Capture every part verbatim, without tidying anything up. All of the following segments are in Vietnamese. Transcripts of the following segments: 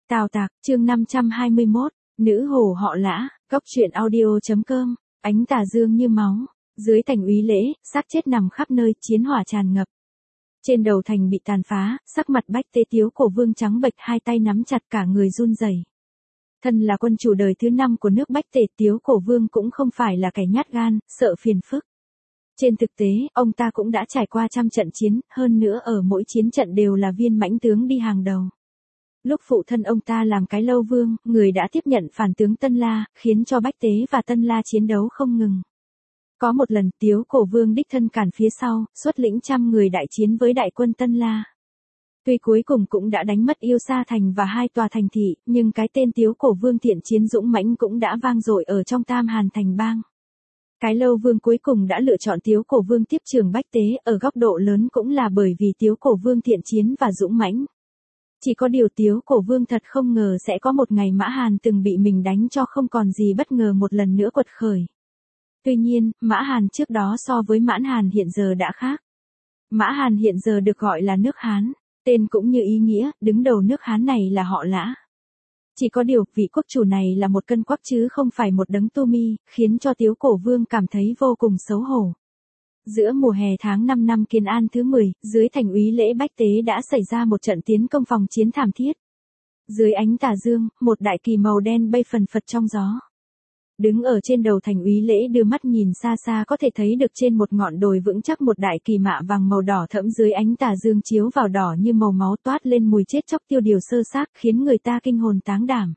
Tào Tạc, chương năm trăm hai mươi mốt, nữ hồ họ Lã, góc truyện audio.com, ánh tà dương như máu, dưới thành úy lễ, xác chết nằm khắp nơi, chiến hỏa tràn ngập. Trên đầu thành bị tàn phá, sắc mặt Bách Tế Tiếu Cổ Vương trắng bệch, hai tay nắm chặt, cả người run rẩy. Thân là quân chủ đời thứ năm của nước Bách Tế Tiếu Cổ Vương cũng không phải là kẻ nhát gan, sợ phiền phức. Trên thực tế, ông ta cũng đã trải qua trăm trận chiến, hơn nữa ở mỗi chiến trận đều là viên mãnh tướng đi hàng đầu. Lúc phụ thân ông ta làm cái lâu vương, người đã tiếp nhận phản tướng Tân La, khiến cho Bách Tế và Tân La chiến đấu không ngừng. Có một lần, Tiếu Cổ Vương đích thân cản phía sau, xuất lĩnh trăm người đại chiến với đại quân Tân La. Tuy cuối cùng cũng đã đánh mất Yêu Sa Thành và hai tòa thành thị, nhưng cái tên Tiếu Cổ Vương thiện chiến dũng mãnh cũng đã vang dội ở trong Tam Hàn Thành bang. Cái lâu vương cuối cùng đã lựa chọn Tiếu Cổ Vương tiếp trường Bách Tế, ở góc độ lớn cũng là bởi vì Tiếu Cổ Vương thiện chiến và dũng mãnh. Chỉ có điều Tiếu Cổ Vương thật không ngờ sẽ có một ngày Mã Hàn từng bị mình đánh cho không còn gì bất ngờ một lần nữa quật khởi. Tuy nhiên, Mã Hàn trước đó so với Mãn Hàn hiện giờ đã khác. Mã Hàn hiện giờ được gọi là nước Hán, tên cũng như ý nghĩa, đứng đầu nước Hán này là họ Lã. Chỉ có điều, vị quốc chủ này là một cân quắc chứ không phải một đấng tu mi, khiến cho Tiếu Cổ Vương cảm thấy vô cùng xấu hổ. Giữa mùa hè tháng năm năm Kiến An thứ mười, dưới thành úy lễ Bách Tế đã xảy ra một trận tiến công phòng chiến thảm thiết. Dưới ánh tà dương, một đại kỳ màu đen bay phần phật trong gió. Đứng ở trên đầu thành úy lễ đưa mắt nhìn xa xa có thể thấy được trên một ngọn đồi vững chắc một đại kỳ mạ vàng màu đỏ thẫm dưới ánh tà dương chiếu vào đỏ như màu máu toát lên mùi chết chóc tiêu điều sơ xác khiến người ta kinh hồn táng đảm.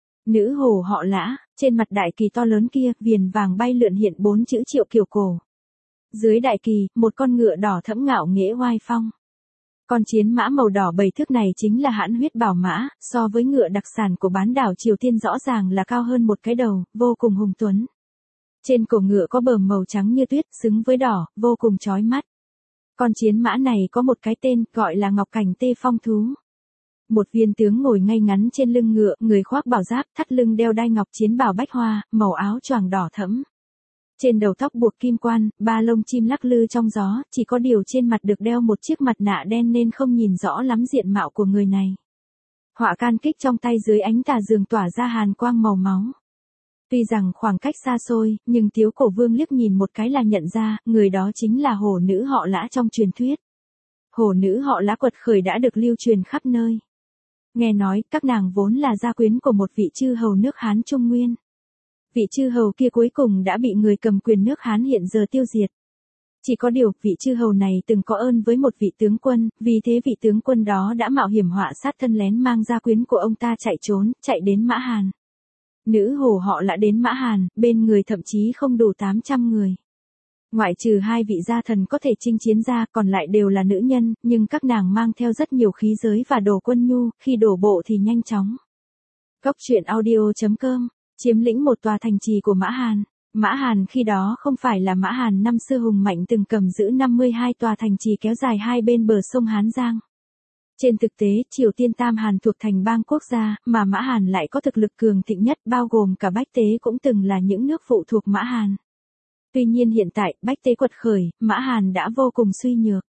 Nữ hồ họ Lã, trên mặt đại kỳ to lớn kia, viền vàng bay lượn hiện bốn chữ Triệu Kiều Cổ. Dưới đại kỳ, một con ngựa đỏ thẫm ngạo nghễ oai phong. Con chiến mã màu đỏ bảy thước này chính là hãn huyết bảo mã, so với ngựa đặc sản của bán đảo Triều Tiên rõ ràng là cao hơn một cái đầu, vô cùng hùng tuấn. Trên cổ ngựa có bờm màu trắng như tuyết, xứng với đỏ, vô cùng chói mắt. Con chiến mã này có một cái tên, gọi là Ngọc Cảnh Tê Phong Thú. Một viên tướng ngồi ngay ngắn trên lưng ngựa, người khoác bảo giáp, thắt lưng đeo đai ngọc chiến bào bách hoa, màu áo choàng đỏ thẫm. Trên đầu tóc buộc kim quan, ba lông chim lắc lư trong gió, chỉ có điều trên mặt được đeo một chiếc mặt nạ đen nên không nhìn rõ lắm diện mạo của người này. Họa can kích trong tay dưới ánh tà dương tỏa ra hàn quang màu máu. Tuy rằng khoảng cách xa xôi, nhưng Tiếu Cổ Vương liếc nhìn một cái là nhận ra, người đó chính là hổ nữ họ Lã trong truyền thuyết. Hổ nữ họ Lã quật khởi đã được lưu truyền khắp nơi. Nghe nói, các nàng vốn là gia quyến của một vị chư hầu nước Hán Trung Nguyên. Vị chư hầu kia cuối cùng đã bị người cầm quyền nước Hán hiện giờ tiêu diệt. Chỉ có điều, vị chư hầu này từng có ơn với một vị tướng quân, vì thế vị tướng quân đó đã mạo hiểm họa sát thân lén mang gia quyến của ông ta chạy trốn, chạy đến Mã Hàn. Nữ hồ họ Lã đến Mã Hàn, bên người thậm chí không đủ tám trăm người. Ngoại trừ hai vị gia thần có thể chinh chiến ra, còn lại đều là nữ nhân, nhưng các nàng mang theo rất nhiều khí giới và đồ quân nhu, khi đổ bộ thì nhanh chóng. Góc truyện audio.com chiếm lĩnh một tòa thành trì của Mã Hàn. Mã Hàn khi đó không phải là Mã Hàn năm xưa hùng mạnh từng cầm giữ năm mươi hai tòa thành trì kéo dài hai bên bờ sông Hán Giang. Trên thực tế, Triều Tiên Tam Hàn thuộc thành bang quốc gia, mà Mã Hàn lại có thực lực cường thịnh nhất, bao gồm cả Bách Tế cũng từng là những nước phụ thuộc Mã Hàn. Tuy nhiên hiện tại, Bách Tế quật khởi, Mã Hàn đã vô cùng suy nhược.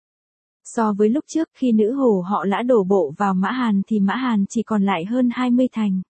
So với lúc trước khi nữ hồ họ Lã đổ bộ vào Mã Hàn thì Mã Hàn chỉ còn lại hơn hai mươi thành.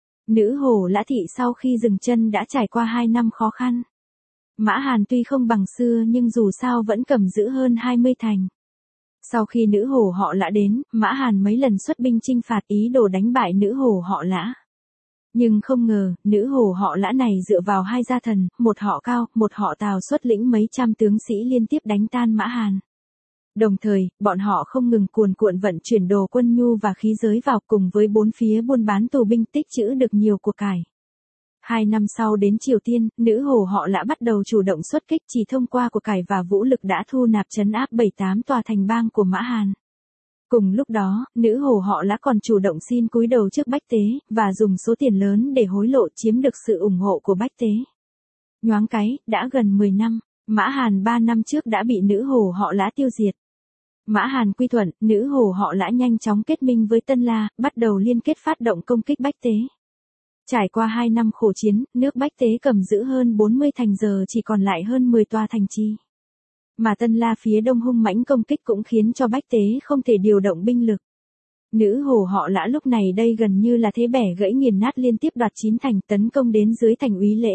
Nữ hồ Lã thị sau khi dừng chân đã trải qua hai năm khó khăn. Mã Hàn tuy không bằng xưa nhưng dù sao vẫn cầm giữ hơn hai mươi thành. Sau khi nữ hồ họ Lã đến, Mã Hàn mấy lần xuất binh chinh phạt ý đồ đánh bại nữ hồ họ Lã. Nhưng không ngờ, nữ hồ họ Lã này dựa vào hai gia thần, một họ Cao, một họ Tào xuất lĩnh mấy trăm tướng sĩ liên tiếp đánh tan Mã Hàn. Đồng thời, bọn họ không ngừng cuồn cuộn vận chuyển đồ quân nhu và khí giới vào cùng với bốn phía buôn bán tù binh tích trữ được nhiều của cải. Hai năm sau đến Triều Tiên, nữ hồ họ Lã bắt đầu chủ động xuất kích chỉ thông qua của cải và vũ lực đã thu nạp trấn áp bảy tám tòa thành bang của Mã Hàn. Cùng lúc đó, nữ hồ họ Lã còn chủ động xin cúi đầu trước Bách Tế, và dùng số tiền lớn để hối lộ chiếm được sự ủng hộ của Bách Tế. Nhoáng cái, đã gần mười năm, Mã Hàn ba năm trước đã bị nữ hồ họ Lã tiêu diệt. Mã Hàn quy thuận, nữ hồ họ Lã nhanh chóng kết minh với Tân La, bắt đầu liên kết phát động công kích Bách Tế. Trải qua hai năm khổ chiến, nước Bách Tế cầm giữ hơn bốn mươi thành giờ chỉ còn lại hơn mười tòa thành trì. Mà Tân La phía đông hung mãnh công kích cũng khiến cho Bách Tế không thể điều động binh lực. Nữ hồ họ Lã lúc này đây gần như là thế bẻ gãy nghiền nát liên tiếp đoạt chín thành tấn công đến dưới thành úy lễ.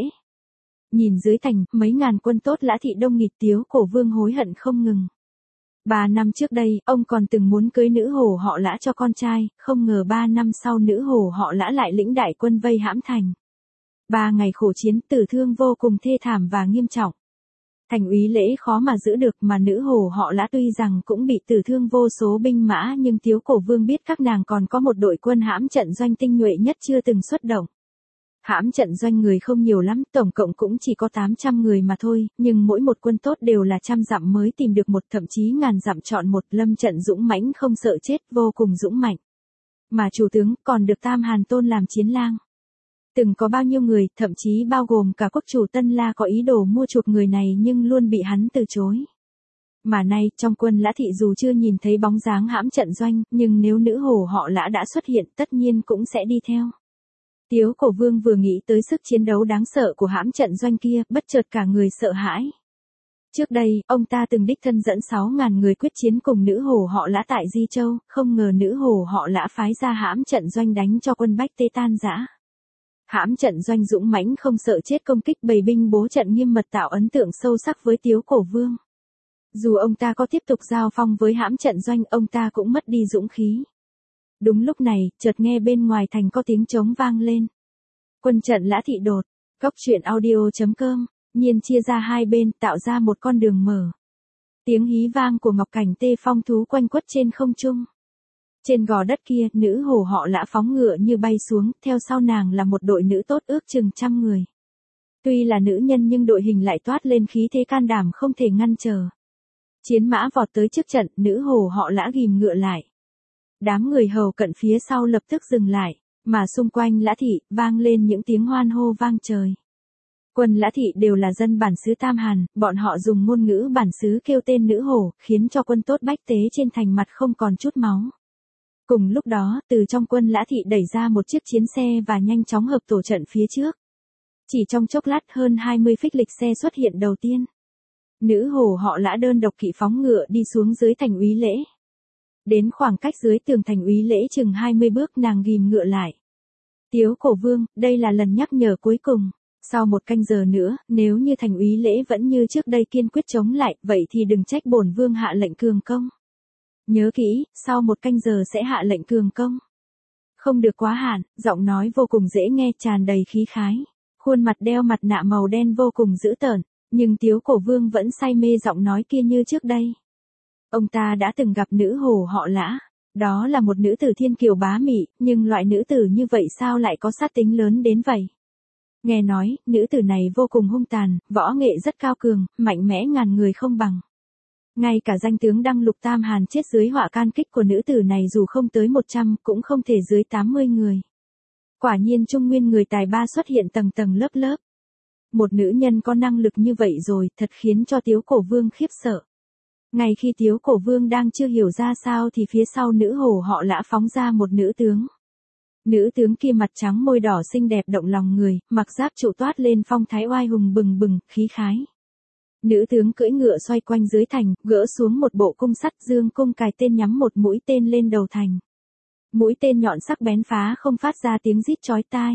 Nhìn dưới thành, mấy ngàn quân tốt Lã thị đông nghịt Tiếu Cổ Vương hối hận không ngừng. Ba năm trước đây, ông còn từng muốn cưới nữ hồ họ Lã cho con trai, không ngờ ba năm sau nữ hồ họ Lã lại lĩnh đại quân vây hãm thành. Ba ngày khổ chiến, tử thương vô cùng thê thảm và nghiêm trọng. Thành úy lễ khó mà giữ được, mà nữ hồ họ Lã tuy rằng cũng bị tử thương vô số binh mã, nhưng Tiếu Cổ Vương biết các nàng còn có một đội quân hãm trận doanh tinh nhuệ nhất chưa từng xuất động. Hãm trận doanh người không nhiều lắm, tổng cộng cũng chỉ có tám trăm người mà thôi, nhưng mỗi một quân tốt đều là trăm dặm mới tìm được một, thậm chí ngàn dặm chọn một, lâm trận dũng mãnh không sợ chết, vô cùng dũng mạnh. Mà chủ tướng còn được Tam Hàn tôn làm chiến lang. Từng có bao nhiêu người, thậm chí bao gồm cả quốc chủ Tân La có ý đồ mua chuộc người này nhưng luôn bị hắn từ chối. Mà nay, trong quân Lã thị dù chưa nhìn thấy bóng dáng hãm trận doanh, nhưng nếu nữ hồ họ Lã đã xuất hiện tất nhiên cũng sẽ đi theo. Tiếu Cổ Vương vừa nghĩ tới sức chiến đấu đáng sợ của hãm trận doanh kia, bất chợt cả người sợ hãi. Trước đây, ông ta từng đích thân dẫn sáu ngàn người quyết chiến cùng nữ hồ họ Lã tại Di Châu, không ngờ nữ hồ họ Lã phái ra hãm trận doanh đánh cho quân Bách Tế tan rã. Hãm trận doanh dũng mãnh không sợ chết công kích bầy binh bố trận nghiêm mật tạo ấn tượng sâu sắc với Tiếu Cổ Vương. Dù ông ta có tiếp tục giao phong với hãm trận doanh, ông ta cũng mất đi dũng khí. Đúng lúc này, chợt nghe bên ngoài thành có tiếng trống vang lên. Quân trận Lã thị đột, Cốc truyện audio chấm com, nhiên chia ra hai bên tạo ra một con đường mở. Tiếng hí vang của ngọc cảnh tê phong thú quanh quất trên không trung. Trên gò đất kia, nữ hồ họ Lã phóng ngựa như bay xuống, theo sau nàng là một đội nữ tốt ước chừng trăm người. Tuy là nữ nhân nhưng đội hình lại toát lên khí thế can đảm không thể ngăn trở. Chiến mã vọt tới trước trận, nữ hồ họ Lã ghìm ngựa lại. Đám người hầu cận phía sau lập tức dừng lại, mà xung quanh Lã thị vang lên những tiếng hoan hô vang trời. Quân Lã thị đều là dân bản xứ Tam Hàn, bọn họ dùng ngôn ngữ bản xứ kêu tên nữ hồ, khiến cho quân tốt Bách Tế trên thành mặt không còn chút máu. Cùng lúc đó, từ trong quân Lã thị đẩy ra một chiếc chiến xe và nhanh chóng hợp tổ trận phía trước. Chỉ trong chốc lát hơn hai mươi phích lịch xe xuất hiện đầu tiên. Nữ hồ họ Lã đơn độc kỵ phóng ngựa đi xuống dưới thành úy lễ. Đến khoảng cách dưới tường thành úy lễ chừng hai mươi bước nàng ghìm ngựa lại. Tiếu Cổ Vương, đây là lần nhắc nhở cuối cùng. Sau một canh giờ nữa, nếu như thành úy lễ vẫn như trước đây kiên quyết chống lại, vậy thì đừng trách bổn vương hạ lệnh cường công. Nhớ kỹ, sau một canh giờ sẽ hạ lệnh cường công. Không được quá hạn, giọng nói vô cùng dễ nghe tràn đầy khí khái. Khuôn mặt đeo mặt nạ màu đen vô cùng dữ tợn, nhưng Tiếu Cổ Vương vẫn say mê giọng nói kia như trước đây. Ông ta đã từng gặp nữ hồ họ Lã. Đó là một nữ tử thiên kiều bá mị, nhưng loại nữ tử như vậy sao lại có sát tính lớn đến vậy? Nghe nói, nữ tử này vô cùng hung tàn, võ nghệ rất cao cường, mạnh mẽ ngàn người không bằng. Ngay cả danh tướng Đăng Lục Tam Hàn chết dưới họa can kích của nữ tử này dù không tới một trăm, cũng không thể dưới tám mươi người. Quả nhiên Trung Nguyên người tài ba xuất hiện tầng tầng lớp lớp. Một nữ nhân có năng lực như vậy rồi, thật khiến cho Tiếu Cổ Vương khiếp sợ. Ngay khi Tiếu Cổ Vương đang chưa hiểu ra sao thì phía sau nữ hồ họ Lã phóng ra một nữ tướng. Nữ tướng kia mặt trắng môi đỏ xinh đẹp động lòng người, mặc giáp trụ toát lên phong thái oai hùng bừng bừng, khí khái. Nữ tướng cưỡi ngựa xoay quanh dưới thành, gỡ xuống một bộ cung sắt, dương cung cài tên nhắm một mũi tên lên đầu thành. Mũi tên nhọn sắc bén phá không phát ra tiếng rít chói tai.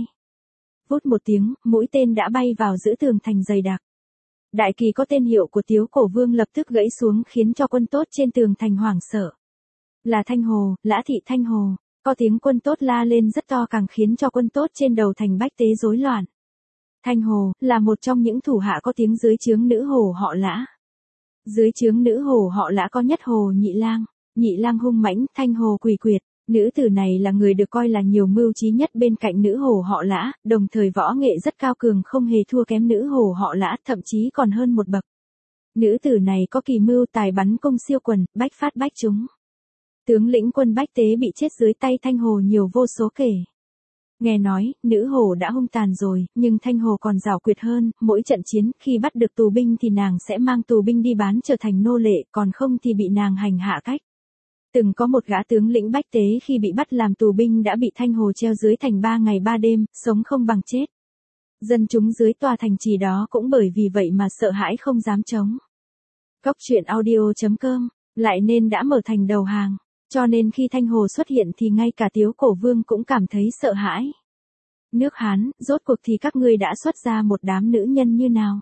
Vút một tiếng, mũi tên đã bay vào giữa tường thành dày đặc. Đại kỳ có tên hiệu của Tiếu Cổ Vương lập tức gãy xuống khiến cho quân tốt trên tường thành hoảng sợ. Là Thanh Hồ, Lã thị Thanh Hồ. Có tiếng quân tốt la lên rất to càng khiến cho quân tốt trên đầu thành Bách Tế rối loạn. Thanh Hồ, là một trong những thủ hạ có tiếng dưới trướng nữ hồ họ Lã. Dưới trướng nữ hồ họ Lã có nhất hồ Nhị Lang, Nhị Lang hung mãnh, Thanh Hồ quỷ quyệt. Nữ tử này là người được coi là nhiều mưu trí nhất bên cạnh nữ hồ họ Lã, đồng thời võ nghệ rất cao cường không hề thua kém nữ hồ họ Lã, thậm chí còn hơn một bậc. Nữ tử này có kỳ mưu tài bắn cung siêu quần, bách phát bách trúng. Tướng lĩnh quân Bách Tế bị chết dưới tay Thanh Hồ nhiều vô số kể. Nghe nói, nữ hồ đã hung tàn rồi, nhưng Thanh Hồ còn giảo quyệt hơn, mỗi trận chiến, khi bắt được tù binh thì nàng sẽ mang tù binh đi bán trở thành nô lệ, còn không thì bị nàng hành hạ cách. Từng có một gã tướng lĩnh Bách Tế khi bị bắt làm tù binh đã bị Thanh Hồ treo dưới thành ba ngày ba đêm, sống không bằng chết. Dân chúng dưới tòa thành trì đó cũng bởi vì vậy mà sợ hãi không dám chống. Cốc truyện audio chấm com, lại nên đã mở thành đầu hàng. Cho nên khi Thanh Hồ xuất hiện thì ngay cả Tiếu Cổ Vương cũng cảm thấy sợ hãi. Nước Hán, rốt cuộc thì các ngươi đã xuất ra một đám nữ nhân như nào?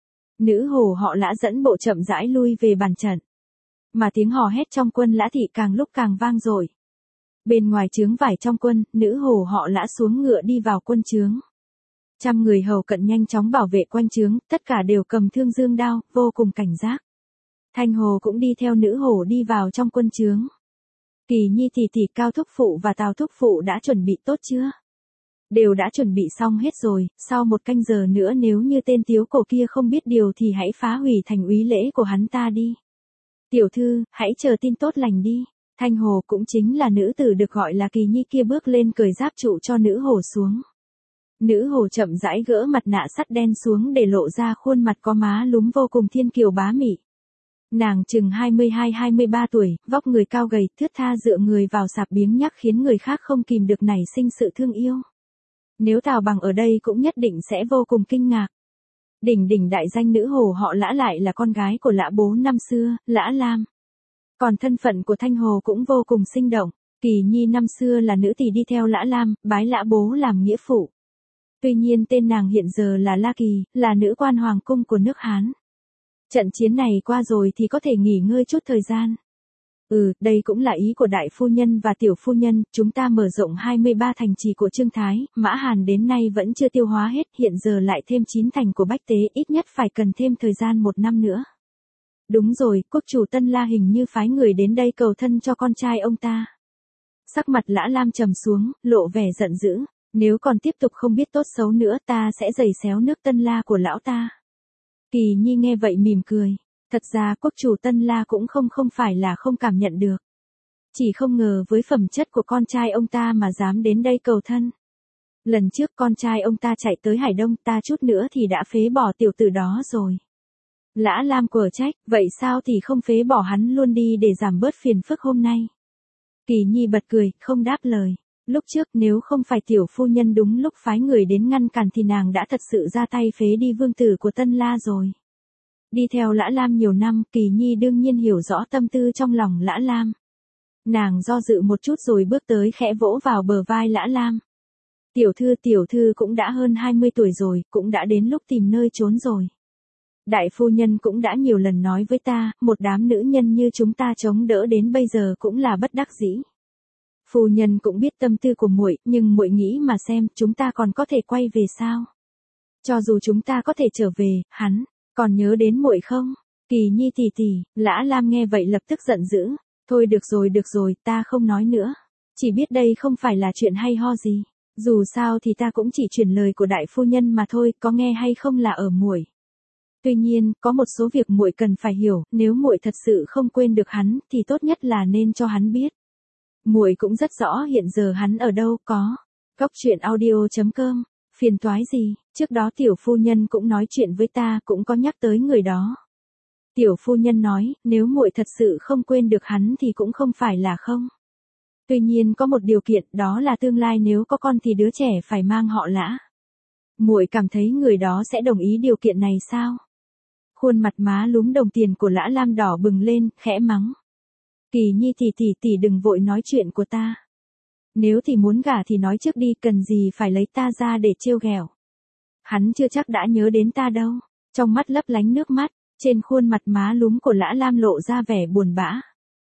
Nữ hồ họ Lã dẫn bộ chậm rãi lui về bàn trận. Mà tiếng hò hét trong quân Lã thị càng lúc càng vang dội. Bên ngoài trướng vải trong quân, nữ hồ họ Lã xuống ngựa đi vào quân trướng. Trăm người hầu cận nhanh chóng bảo vệ quanh trướng, tất cả đều cầm thương dương đao, vô cùng cảnh giác. Thanh Hồ cũng đi theo nữ hồ đi vào trong quân trướng. Kỳ Nhi tỷ tỷ, Cao thúc phụ và Tào thúc phụ đã chuẩn bị tốt chưa? Đều đã chuẩn bị xong hết rồi, sau một canh giờ nữa nếu như tên Tiếu Cổ kia không biết điều thì hãy phá hủy thành úy lễ của hắn ta đi. Tiểu thư, hãy chờ tin tốt lành đi. Thanh Hồ cũng chính là nữ tử được gọi là Kỳ Nhi kia bước lên cởi giáp trụ cho nữ hồ xuống. Nữ hồ chậm rãi gỡ mặt nạ sắt đen xuống để lộ ra khuôn mặt có má lúm vô cùng thiên kiều bá mị. Nàng chừng hai mươi hai hai mươi ba tuổi, vóc người cao gầy, thướt tha dựa người vào sạp biếng nhác khiến người khác không kìm được nảy sinh sự thương yêu. Nếu Tào Bằng ở đây cũng nhất định sẽ vô cùng kinh ngạc. Đỉnh đỉnh đại danh nữ hồ họ Lã lại là con gái của Lã bố năm xưa, Lã Lam. Còn thân phận của Thanh Hồ cũng vô cùng sinh động. Kỳ Nhi năm xưa là nữ tỳ đi theo Lã Lam, bái Lã bố làm nghĩa phụ. Tuy nhiên tên nàng hiện giờ là La Kỳ, là nữ quan hoàng cung của nước Hán. Trận chiến này qua rồi thì có thể nghỉ ngơi chút thời gian. Ừ, đây cũng là ý của đại phu nhân và tiểu phu nhân, chúng ta mở rộng hai mươi ba thành trì của Trương Thái, Mã Hàn đến nay vẫn chưa tiêu hóa hết, hiện giờ lại thêm chín thành của Bách Tế, ít nhất phải cần thêm thời gian một năm nữa. Đúng rồi, quốc chủ Tân La hình như phái người đến đây cầu thân cho con trai ông ta. Sắc mặt Lã Lam trầm xuống, lộ vẻ giận dữ, nếu còn tiếp tục không biết tốt xấu nữa ta sẽ giày xéo nước Tân La của lão ta. Kỳ Nhi nghe vậy mỉm cười. Thật ra quốc chủ Tân La cũng không không phải là không cảm nhận được. Chỉ không ngờ với phẩm chất của con trai ông ta mà dám đến đây cầu thân. Lần trước con trai ông ta chạy tới Hải Đông ta chút nữa thì đã phế bỏ tiểu tử đó rồi. Lã Lam quở trách, vậy sao thì không phế bỏ hắn luôn đi để giảm bớt phiền phức hôm nay. Kỳ Nhi bật cười, không đáp lời. Lúc trước nếu không phải tiểu phu nhân đúng lúc phái người đến ngăn cản thì nàng đã thật sự ra tay phế đi vương tử của Tân La rồi. Đi theo Lã Lam nhiều năm, Kỳ Nhi đương nhiên hiểu rõ tâm tư trong lòng Lã Lam. Nàng do dự một chút rồi bước tới khẽ vỗ vào bờ vai Lã Lam. Tiểu thư tiểu thư cũng đã hơn hai mươi tuổi rồi, cũng đã đến lúc tìm nơi trốn rồi. Đại phu nhân cũng đã nhiều lần nói với ta, một đám nữ nhân như chúng ta chống đỡ đến bây giờ cũng là bất đắc dĩ. Phu nhân cũng biết tâm tư của muội, nhưng muội nghĩ mà xem, chúng ta còn có thể quay về sao? Cho dù chúng ta có thể trở về, hắn còn nhớ đến muội không? Kỳ Nhi tỷ tỷ, Lã Lam nghe vậy lập tức giận dữ. Thôi được rồi được rồi, ta không nói nữa. Chỉ biết đây không phải là chuyện hay ho gì. Dù sao thì ta cũng chỉ truyền lời của đại phu nhân mà thôi, có nghe hay không là ở muội. Tuy nhiên, có một số việc muội cần phải hiểu, nếu muội thật sự không quên được hắn, thì tốt nhất là nên cho hắn biết. Muội cũng rất rõ hiện giờ hắn ở đâu, có. Góc truyện audio chấm com. Phiền toái gì, trước đó tiểu phu nhân cũng nói chuyện với ta, cũng có nhắc tới người đó. Tiểu phu nhân nói, nếu muội thật sự không quên được hắn thì cũng không phải là không. Tuy nhiên có một điều kiện, đó là tương lai nếu có con thì đứa trẻ phải mang họ Lã. Muội cảm thấy người đó sẽ đồng ý điều kiện này sao? Khuôn mặt má lúm đồng tiền của Lã Lam đỏ bừng lên, khẽ mắng. Kỳ Nhi tỷ tỷ tỷ đừng vội nói chuyện của ta. Nếu thì muốn gả thì nói trước đi, cần gì phải lấy ta ra để trêu ghẹo. Hắn chưa chắc đã nhớ đến ta đâu. Trong mắt lấp lánh nước mắt, trên khuôn mặt má lúm của Lã Lam lộ ra vẻ buồn bã.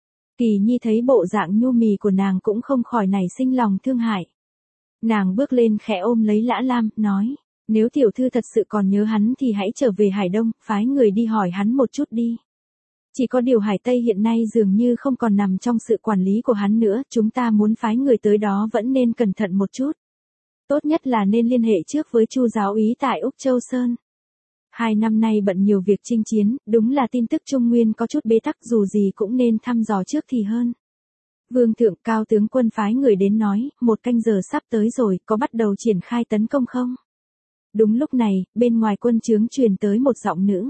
Kỳ Nhi thấy bộ dạng nhu mì của nàng cũng không khỏi nảy sinh lòng thương hại. Nàng bước lên khẽ ôm lấy Lã Lam, nói, nếu tiểu thư thật sự còn nhớ hắn thì hãy trở về Hải Đông, phái người đi hỏi hắn một chút đi. Chỉ có điều Hải Tây hiện nay dường như không còn nằm trong sự quản lý của hắn nữa, chúng ta muốn phái người tới đó vẫn nên cẩn thận một chút. Tốt nhất là nên liên hệ trước với Chu giáo úy tại Úc Châu Sơn. Hai năm nay bận nhiều việc chinh chiến, đúng là tin tức Trung Nguyên có chút bế tắc, dù gì cũng nên thăm dò trước thì hơn. Vương thượng Cao tướng quân phái người đến nói, một canh giờ sắp tới rồi, có bắt đầu triển khai tấn công không? Đúng lúc này, bên ngoài quân trướng truyền tới một giọng nữ.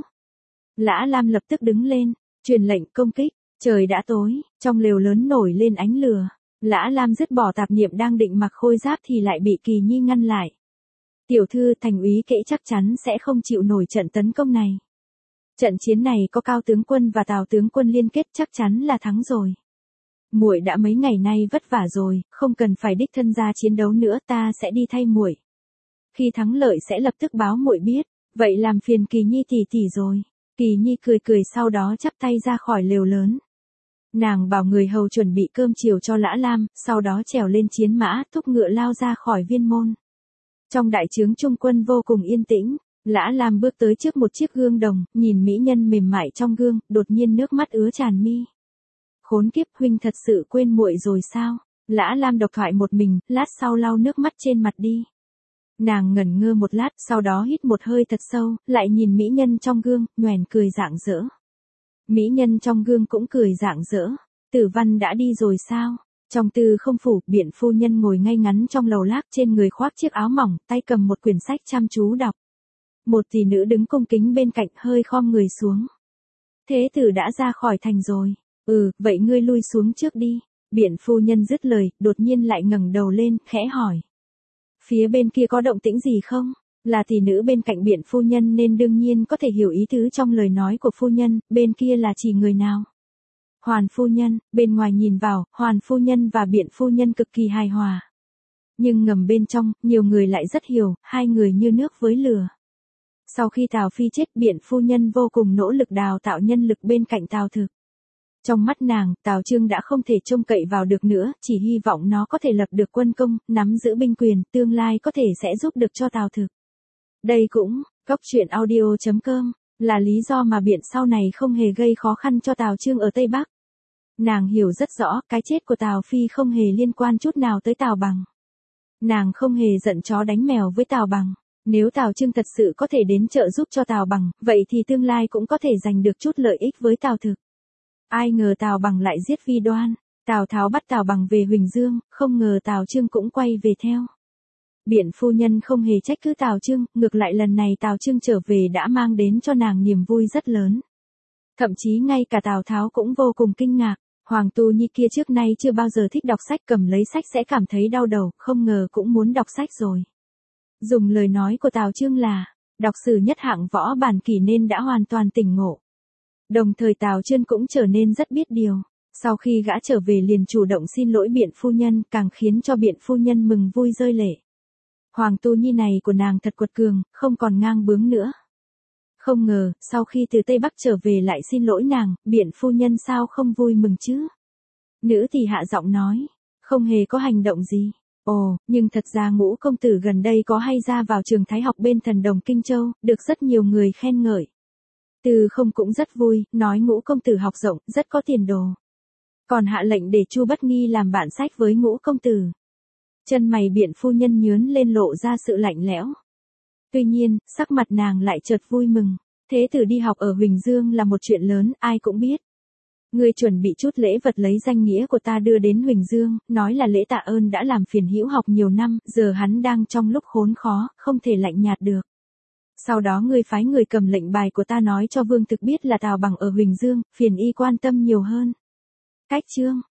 Lã Lam lập tức đứng lên, truyền lệnh công kích. Trời đã tối, trong lều lớn nổi lên ánh lửa. Lã Lam dứt bỏ tạp niệm đang định mặc khôi giáp thì lại bị Kỳ Nhi ngăn lại. Tiểu thư, thành úy Kễ chắc chắn sẽ không chịu nổi trận tấn công này. Trận chiến này có Cao tướng quân và Tào tướng quân liên kết, chắc chắn là thắng rồi. Muội đã mấy ngày nay vất vả rồi, không cần phải đích thân ra chiến đấu nữa, ta sẽ đi thay muội. Khi thắng lợi sẽ lập tức báo muội biết, vậy làm phiền Kỳ Nhi tỷ tỷ rồi. Kỳ Nhi cười cười sau đó chắp tay ra khỏi lều lớn. Nàng bảo người hầu chuẩn bị cơm chiều cho Lã Lam, sau đó trèo lên chiến mã, thúc ngựa lao ra khỏi viên môn. Trong đại trướng trung quân vô cùng yên tĩnh, Lã Lam bước tới trước một chiếc gương đồng, nhìn mỹ nhân mềm mại trong gương, đột nhiên nước mắt ứa tràn mi. Khốn kiếp, huynh thật sự quên muội rồi sao? Lã Lam độc thoại một mình, lát sau lau nước mắt trên mặt đi. Nàng ngẩn ngơ một lát, sau đó hít một hơi thật sâu, lại nhìn mỹ nhân trong gương, nhoẻn cười rạng rỡ. Mỹ nhân trong gương cũng cười rạng rỡ. Tử Văn đã đi rồi sao? Trong Tư Không phủ, Biện phu nhân ngồi ngay ngắn trong lầu lác, trên người khoác chiếc áo mỏng, tay cầm một quyển sách chăm chú đọc. Một tỷ nữ đứng cung kính bên cạnh, hơi khom người xuống. Thế tử đã ra khỏi thành rồi. Ừ, vậy ngươi lui xuống trước đi. Biện phu nhân dứt lời, đột nhiên lại ngẩng đầu lên, khẽ hỏi. Phía bên kia có động tĩnh gì không? Là tỷ nữ bên cạnh Biện phu nhân nên đương nhiên có thể hiểu ý tứ trong lời nói của phu nhân, bên kia là chỉ người nào? Hoàn phu nhân. Bên ngoài nhìn vào, Hoàn phu nhân và Biện phu nhân cực kỳ hài hòa. Nhưng ngầm bên trong, nhiều người lại rất hiểu, hai người như nước với lửa. Sau khi Tào Phi chết, Biện phu nhân vô cùng nỗ lực đào tạo nhân lực bên cạnh Tào Thực. Trong mắt nàng, Tào Trương đã không thể trông cậy vào được nữa, chỉ hy vọng nó có thể lập được quân công, nắm giữ binh quyền, tương lai có thể sẽ giúp được cho Tào Thực. Đây cũng, góc truyện audio chấm com, là lý do mà Biện sau này không hề gây khó khăn cho Tào Trương ở Tây Bắc. Nàng hiểu rất rõ, cái chết của Tào Phi không hề liên quan chút nào tới Tào Bằng. Nàng không hề giận chó đánh mèo với Tào Bằng. Nếu Tào Trương thật sự có thể đến trợ giúp cho Tào Bằng, vậy thì tương lai cũng có thể giành được chút lợi ích với Tào Thực. Ai ngờ Tào Bằng lại giết Vi Đoan, Tào Tháo bắt Tào Bằng về Huỳnh Dương, không ngờ Tào Trương cũng quay về theo. Biện phu nhân không hề trách cứ Tào Trương, ngược lại lần này Tào Trương trở về đã mang đến cho nàng niềm vui rất lớn. Thậm chí ngay cả Tào Tháo cũng vô cùng kinh ngạc, Hoàng Tu Nhi kia trước nay chưa bao giờ thích đọc sách, cầm lấy sách sẽ cảm thấy đau đầu, không ngờ cũng muốn đọc sách rồi. Dùng lời nói của Tào Trương là, đọc sử nhất hạng võ bản kỷ nên đã hoàn toàn tỉnh ngộ. Đồng thời Tào Trương cũng trở nên rất biết điều. Sau khi gã trở về liền chủ động xin lỗi Biện phu nhân, càng khiến cho Biện phu nhân mừng vui rơi lệ. Hoàng Tu Nhi này của nàng thật quật cường, không còn ngang bướng nữa. Không ngờ, sau khi từ Tây Bắc trở về lại xin lỗi nàng, Biện phu nhân sao không vui mừng chứ? Nữ thì hạ giọng nói, không hề có hành động gì. Ồ, nhưng thật ra Ngũ công tử gần đây có hay ra vào trường Thái học bên Thần Đồng Kinh Châu, được rất nhiều người khen ngợi. Từ Không cũng rất vui, nói Ngũ công tử học rộng, rất có tiền đồ. Còn hạ lệnh để Chu Bất Nghi làm bạn sách với Ngũ công tử. Chân mày Biện phu nhân nhướn lên lộ ra sự lạnh lẽo. Tuy nhiên, sắc mặt nàng lại chợt vui mừng. Thế tử đi học ở Huỳnh Dương là một chuyện lớn, ai cũng biết. Ngươi chuẩn bị chút lễ vật lấy danh nghĩa của ta đưa đến Huỳnh Dương, nói là lễ tạ ơn đã làm phiền Hữu Học nhiều năm, giờ hắn đang trong lúc khốn khó, không thể lạnh nhạt được. Sau đó ngươi phái người cầm lệnh bài của ta nói cho Vương Thực biết là Tào Bằng ở Huỳnh Dương, phiền y quan tâm nhiều hơn. Cách chương